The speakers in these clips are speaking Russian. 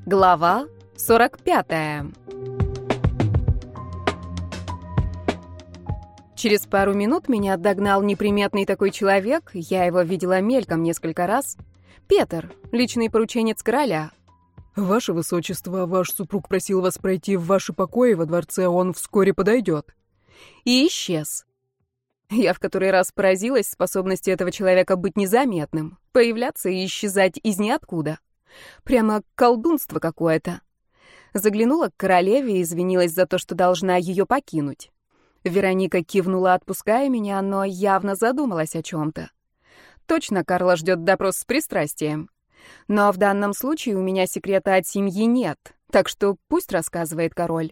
Глава 45. Через пару минут меня догнал неприметный такой человек, я его видела мельком несколько раз. Петр, личный порученец короля. «Ваше высочество, ваш супруг просил вас пройти в ваши покои во дворце, он вскоре подойдет». И исчез. Я в который раз поразилась способности этого человека быть незаметным, появляться и исчезать из ниоткуда. Прямо колдунство какое-то. Заглянула к королеве и извинилась за то, что должна ее покинуть. Вероника кивнула, отпуская меня, но явно задумалась о чем-то. Точно Карла ждет допрос с пристрастием. Но в данном случае у меня секрета от семьи нет, так что пусть рассказывает король.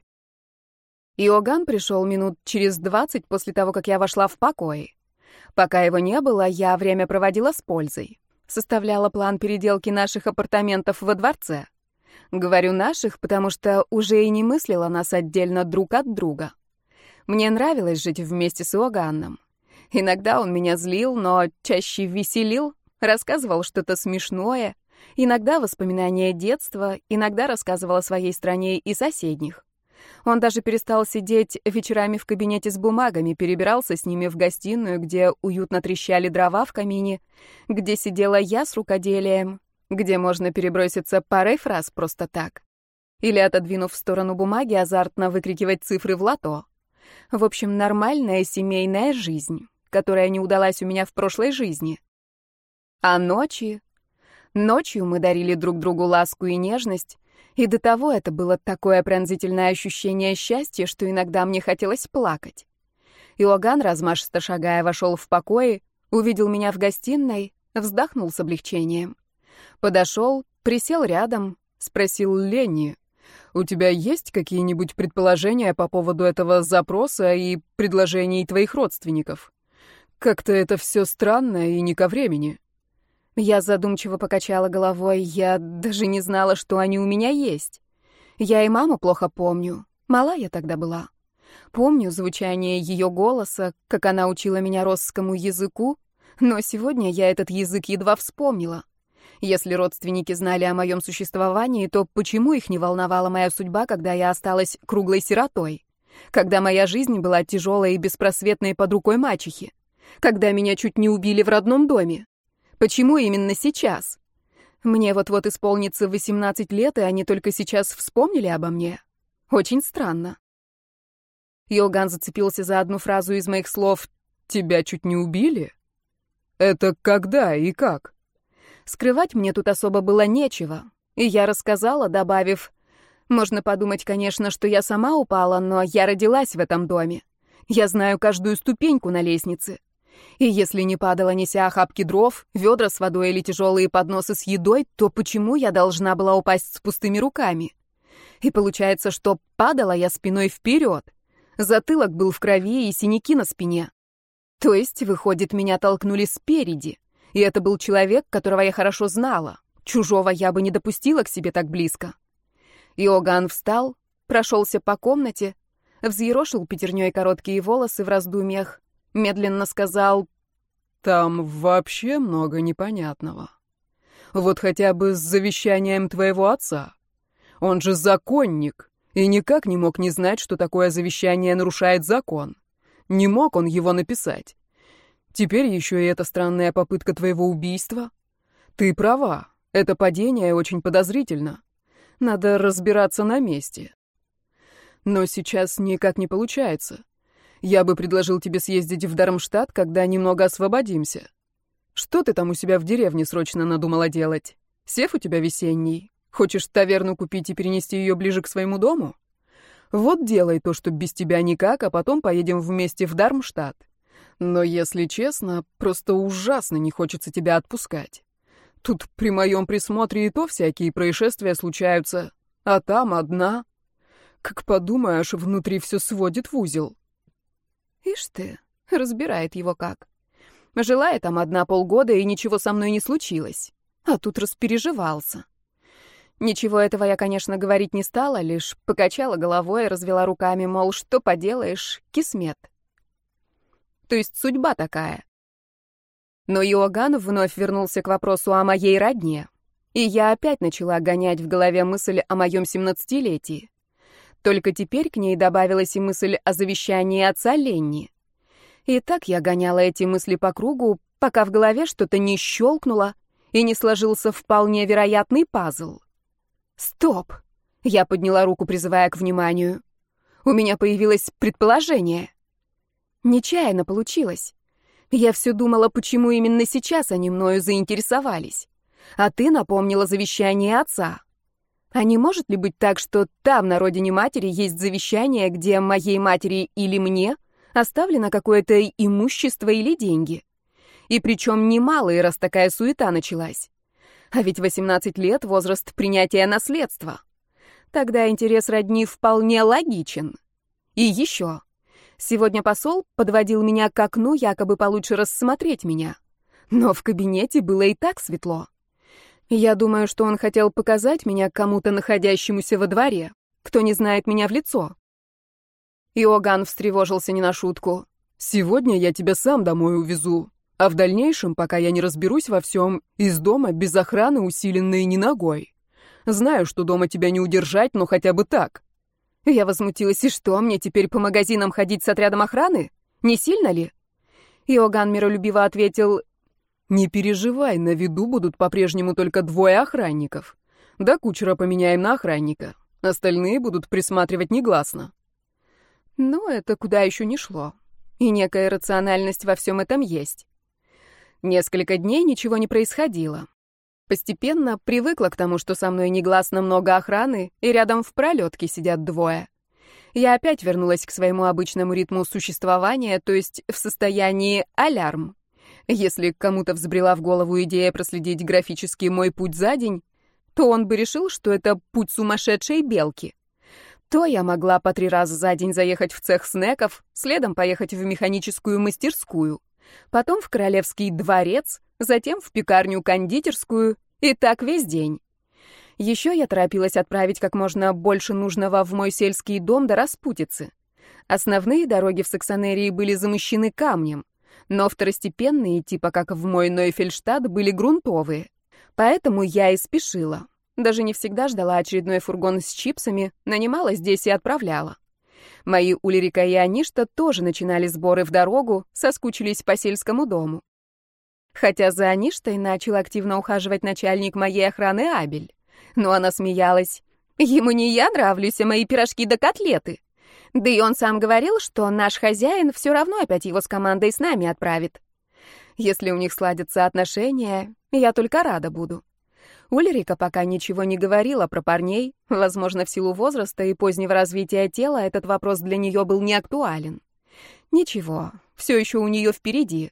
Иоганн пришел минут через 20 после того, как я вошла в покои. Пока его не было, я время проводила с пользой. Составляла план переделки наших апартаментов во дворце. Говорю «наших», потому что уже и не мыслила нас отдельно друг от друга. Мне нравилось жить вместе с Иоганном. Иногда он меня злил, но чаще веселил, рассказывал что-то смешное, иногда воспоминания детства, иногда рассказывал о своей стране и соседних. Он даже перестал сидеть вечерами в кабинете с бумагами, перебирался с ними в гостиную, где уютно трещали дрова в камине, где сидела я с рукоделием, где можно переброситься парой фраз просто так. Или, отодвинув в сторону бумаги, азартно выкрикивать цифры в лото. В общем, нормальная семейная жизнь, которая не удалась у меня в прошлой жизни. А ночью мы дарили друг другу ласку и нежность, и до того это было такое пронзительное ощущение счастья, что иногда мне хотелось плакать. Иоганн, размашисто шагая, вошел в покои, увидел меня в гостиной, вздохнул с облегчением. Подошел, присел рядом, спросил Ленни: «У тебя есть какие-нибудь предположения по поводу этого запроса и предложений твоих родственников? Как-то это все странно и не ко времени». Я задумчиво покачала головой, я даже не знала, что они у меня есть. Я и маму плохо помню, мала я тогда была. Помню звучание ее голоса, как она учила меня росскому языку, но сегодня я этот язык едва вспомнила. Если родственники знали о моем существовании, то почему их не волновала моя судьба, когда я осталась круглой сиротой? Когда моя жизнь была тяжелой и беспросветной под рукой мачехи? Когда меня чуть не убили в родном доме? Почему именно сейчас? Мне вот-вот исполнится 18 лет, и они только сейчас вспомнили обо мне. Очень странно. Иоганн зацепился за одну фразу из моих слов «Тебя чуть не убили?» «Это когда и как?» Скрывать мне тут особо было нечего, и я рассказала, добавив: «Можно подумать, конечно, что я сама упала, но я родилась в этом доме. Я знаю каждую ступеньку на лестнице. И если не падала, неся охапки дров, ведра с водой или тяжелые подносы с едой, то почему я должна была упасть с пустыми руками? И получается, что падала я спиной вперед. Затылок был в крови и синяки на спине. То есть, выходит, меня толкнули спереди. И это был человек, которого я хорошо знала. Чужого я бы не допустила к себе так близко». Иоганн встал, прошелся по комнате, взъерошил пятерней короткие волосы в раздумьях, медленно сказал: «Там вообще много непонятного. Вот хотя бы с завещанием твоего отца. Он же законник, и никак не мог не знать, что такое завещание нарушает закон. Не мог он его написать. Теперь еще и эта странная попытка твоего убийства. Ты права, это падение очень подозрительно. Надо разбираться на месте. Но сейчас никак не получается. Я бы предложил тебе съездить в Дармштадт, когда немного освободимся. Что ты там у себя в деревне срочно надумала делать? Сев у тебя весенний? Хочешь таверну купить и перенести ее ближе к своему дому? Вот делай то, что без тебя никак, а потом поедем вместе в Дармштадт. Но, если честно, просто ужасно не хочется тебя отпускать. Тут при моем присмотре и то всякие происшествия случаются, а там одна. Как подумаешь, внутри все сводит в узел». Ишь ты, разбирает его как. Жила я там одна полгода, и ничего со мной не случилось. А тут распереживался. Ничего этого я, конечно, говорить не стала, лишь покачала головой и развела руками, мол, что поделаешь, кисмет. То есть судьба такая. Но Иоганн вновь вернулся к вопросу о моей родне. и я опять начала гонять в голове мысль о моем 17-летии. Только теперь к ней добавилась и мысль о завещании отца Ленни. И так я гоняла эти мысли по кругу, пока в голове что-то не щелкнуло и не сложился вполне вероятный пазл. «Стоп!» — я подняла руку, призывая к вниманию. У меня появилось предположение. Нечаянно получилось. Я все думала, почему именно сейчас они мною заинтересовались. А ты напомнила завещание отца. А не может ли быть так, что там, на родине матери, есть завещание, где моей матери или мне оставлено какое-то имущество или деньги? И причем немалые, раз такая суета началась. А ведь 18 лет — возраст принятия наследства. Тогда интерес родни вполне логичен. И еще. Сегодня посол подводил меня к окну, якобы получше рассмотреть меня. Но в кабинете было и так светло. Я думаю, что он хотел показать меня кому-то, находящемуся во дворе, кто не знает меня в лицо. Иоганн встревожился не на шутку. «Сегодня я тебя сам домой увезу, а в дальнейшем, пока я не разберусь во всем, из дома без охраны, усиленной не ногой. Знаю, что дома тебя не удержать, но хотя бы так». Я возмутилась, и что, мне теперь по магазинам ходить с отрядом охраны? Не сильно ли? Иоганн миролюбиво ответил: «Не переживай, на виду будут по-прежнему только 2 охранников. Да кучера поменяем на охранника. Остальные будут присматривать негласно». Но это куда еще не шло. И некая рациональность во всем этом есть. Несколько дней ничего не происходило. Постепенно привыкла к тому, что со мной негласно много охраны, и рядом в пролетке сидят 2. Я опять вернулась к своему обычному ритму существования, то есть в состоянии алярм. Если кому-то взбрела в голову идея проследить графически мой путь за день, то он бы решил, что это путь сумасшедшей белки. То я могла по 3 раза за день заехать в цех снеков, следом поехать в механическую мастерскую, потом в Королевский дворец, затем в пекарню-кондитерскую, и так весь день. Еще я торопилась отправить как можно больше нужного в мой сельский дом до распутицы. Основные дороги в Саксонерии были замощены камнем, но второстепенные, типа как в мой Нойфельштадт, были грунтовые. Поэтому я и спешила. Даже не всегда ждала очередной фургон с чипсами, нанимала здесь и отправляла. Мои Ульрика и Аништа тоже начинали сборы в дорогу, соскучились по сельскому дому. Хотя за Аништой начал активно ухаживать начальник моей охраны Абель. Но она смеялась. «Ему не я нравлюсь, а мои пирожки да котлеты. Да и он сам говорил, что наш хозяин все равно опять его с командой с нами отправит. Если у них сладятся отношения, я только рада буду». Ульрика пока ничего не говорила про парней, возможно, в силу возраста и позднего развития тела этот вопрос для нее был не актуален. Ничего, все еще у нее впереди.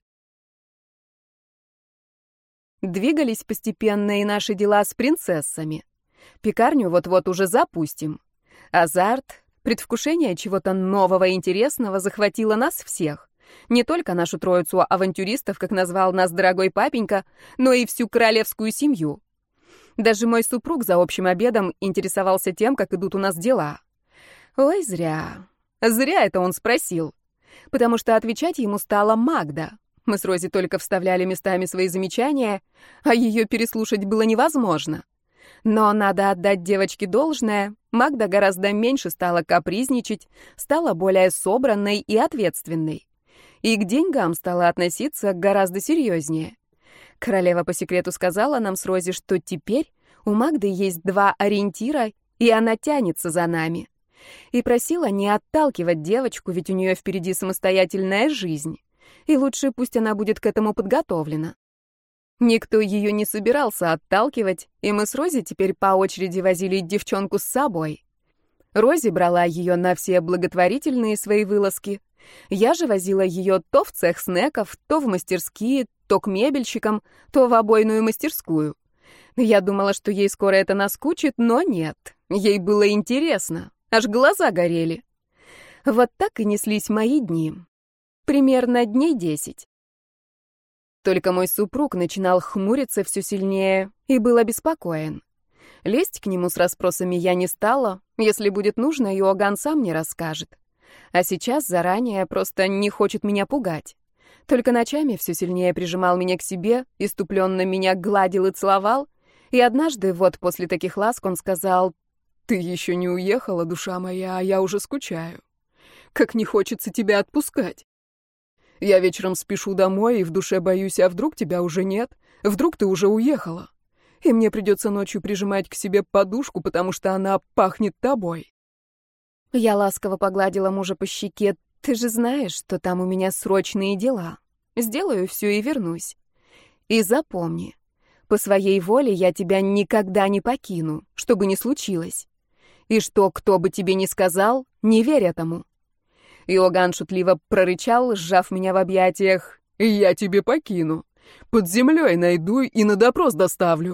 Двигались постепенно и наши дела с принцессами. Пекарню вот-вот уже запустим. Азарт, предвкушение чего-то нового и интересного захватило нас всех. Не только нашу троицу авантюристов, как назвал нас дорогой папенька, но и всю королевскую семью. Даже мой супруг за общим обедом интересовался тем, как идут у нас дела. Ой, зря. Зря это он спросил. Потому что отвечать ему стала Магда. Мы с Рози только вставляли местами свои замечания, а ее переслушать было невозможно. Но надо отдать девочке должное, Магда гораздо меньше стала капризничать, стала более собранной и ответственной. И к деньгам стала относиться гораздо серьезнее. Королева по секрету сказала нам с Рози, что теперь у Магды есть 2 ориентира, и она тянется за нами. И просила не отталкивать девочку, ведь у нее впереди самостоятельная жизнь. И лучше пусть она будет к этому подготовлена. Никто ее не собирался отталкивать, и мы с Рози теперь по очереди возили девчонку с собой. Рози брала ее на все благотворительные свои вылазки. Я же возила ее то в цех снеков, то в мастерские, то к мебельщикам, то в обойную мастерскую. Я думала, что ей скоро это наскучит, но нет. Ей было интересно, аж глаза горели. Вот так и неслись мои дни. Примерно дней 10. Только мой супруг начинал хмуриться все сильнее и был обеспокоен. Лезть к нему с расспросами я не стала. Если будет нужно, Иоганн сам мне расскажет. А сейчас заранее просто не хочет меня пугать. Только ночами все сильнее прижимал меня к себе, иступленно меня гладил и целовал, И однажды, вот после таких ласк, он сказал: «Ты еще не уехала, душа моя, а я уже скучаю. Как не хочется тебя отпускать. Я вечером спешу домой и в душе боюсь, а вдруг тебя уже нет, вдруг ты уже уехала. И мне придется ночью прижимать к себе подушку, потому что она пахнет тобой». Я ласково погладила мужа по щеке. «Ты же знаешь, что там у меня срочные дела. Сделаю все и вернусь. И запомни, по своей воле я тебя никогда не покину, что бы ни случилось. И что, кто бы тебе ни сказал, не верь этому». Иоганн шутливо прорычал, сжав меня в объятиях: «Я тебе покину. Под землей найду и на допрос доставлю».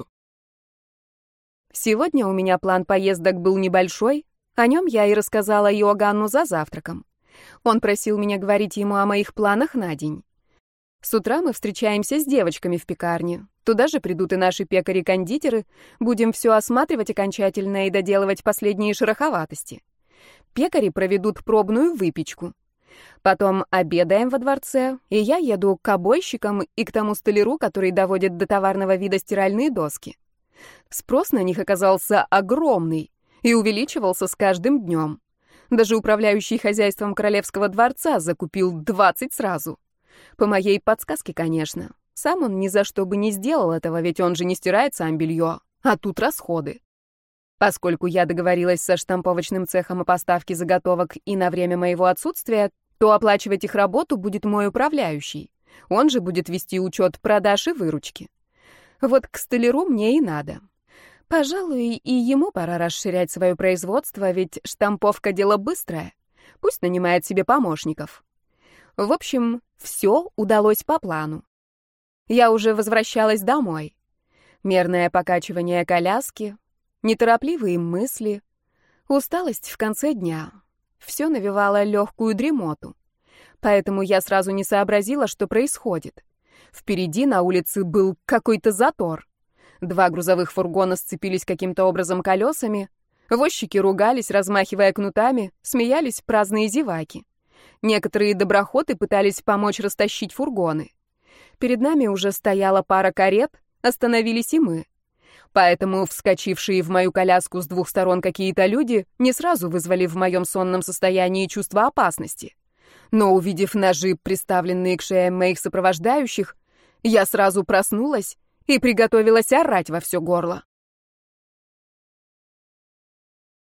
Сегодня у меня план поездок был небольшой, о нем я и рассказала Иоганну за завтраком. Он просил меня говорить ему о моих планах на день. С утра мы встречаемся с девочками в пекарне. Туда же придут и наши пекари-кондитеры. Будем все осматривать окончательно и доделывать последние шероховатости. Пекари проведут пробную выпечку. Потом обедаем во дворце, и я еду к обойщикам и к тому столяру, который доводит до товарного вида стиральные доски. Спрос на них оказался огромный и увеличивался с каждым днем. Даже управляющий хозяйством королевского дворца закупил 20 сразу. По моей подсказке, конечно. Сам он ни за что бы не сделал этого, ведь он же не стирает сам белье, а тут расходы. Поскольку я договорилась со штамповочным цехом о поставке заготовок и на время моего отсутствия, то оплачивать их работу будет мой управляющий. Он же будет вести учет продаж и выручки. Вот к столяру мне и надо. Пожалуй, и ему пора расширять свое производство, ведь штамповка — дело быстрое. Пусть нанимает себе помощников. В общем, все удалось по плану. Я уже возвращалась домой. Мерное покачивание коляски, неторопливые мысли, усталость в конце дня. Все навевало легкую дремоту. Поэтому я сразу не сообразила, что происходит. Впереди на улице был какой-то затор. 2 грузовых фургона сцепились каким-то образом колесами. Возчики ругались, размахивая кнутами, смеялись праздные зеваки. Некоторые доброхоты пытались помочь растащить фургоны. Перед нами уже стояла пара карет, остановились и мы. Поэтому вскочившие в мою коляску с 2 сторон какие-то люди не сразу вызвали в моем сонном состоянии чувство опасности. Но, увидев ножи, приставленные к шеям моих сопровождающих, я сразу проснулась и приготовилась орать во все горло.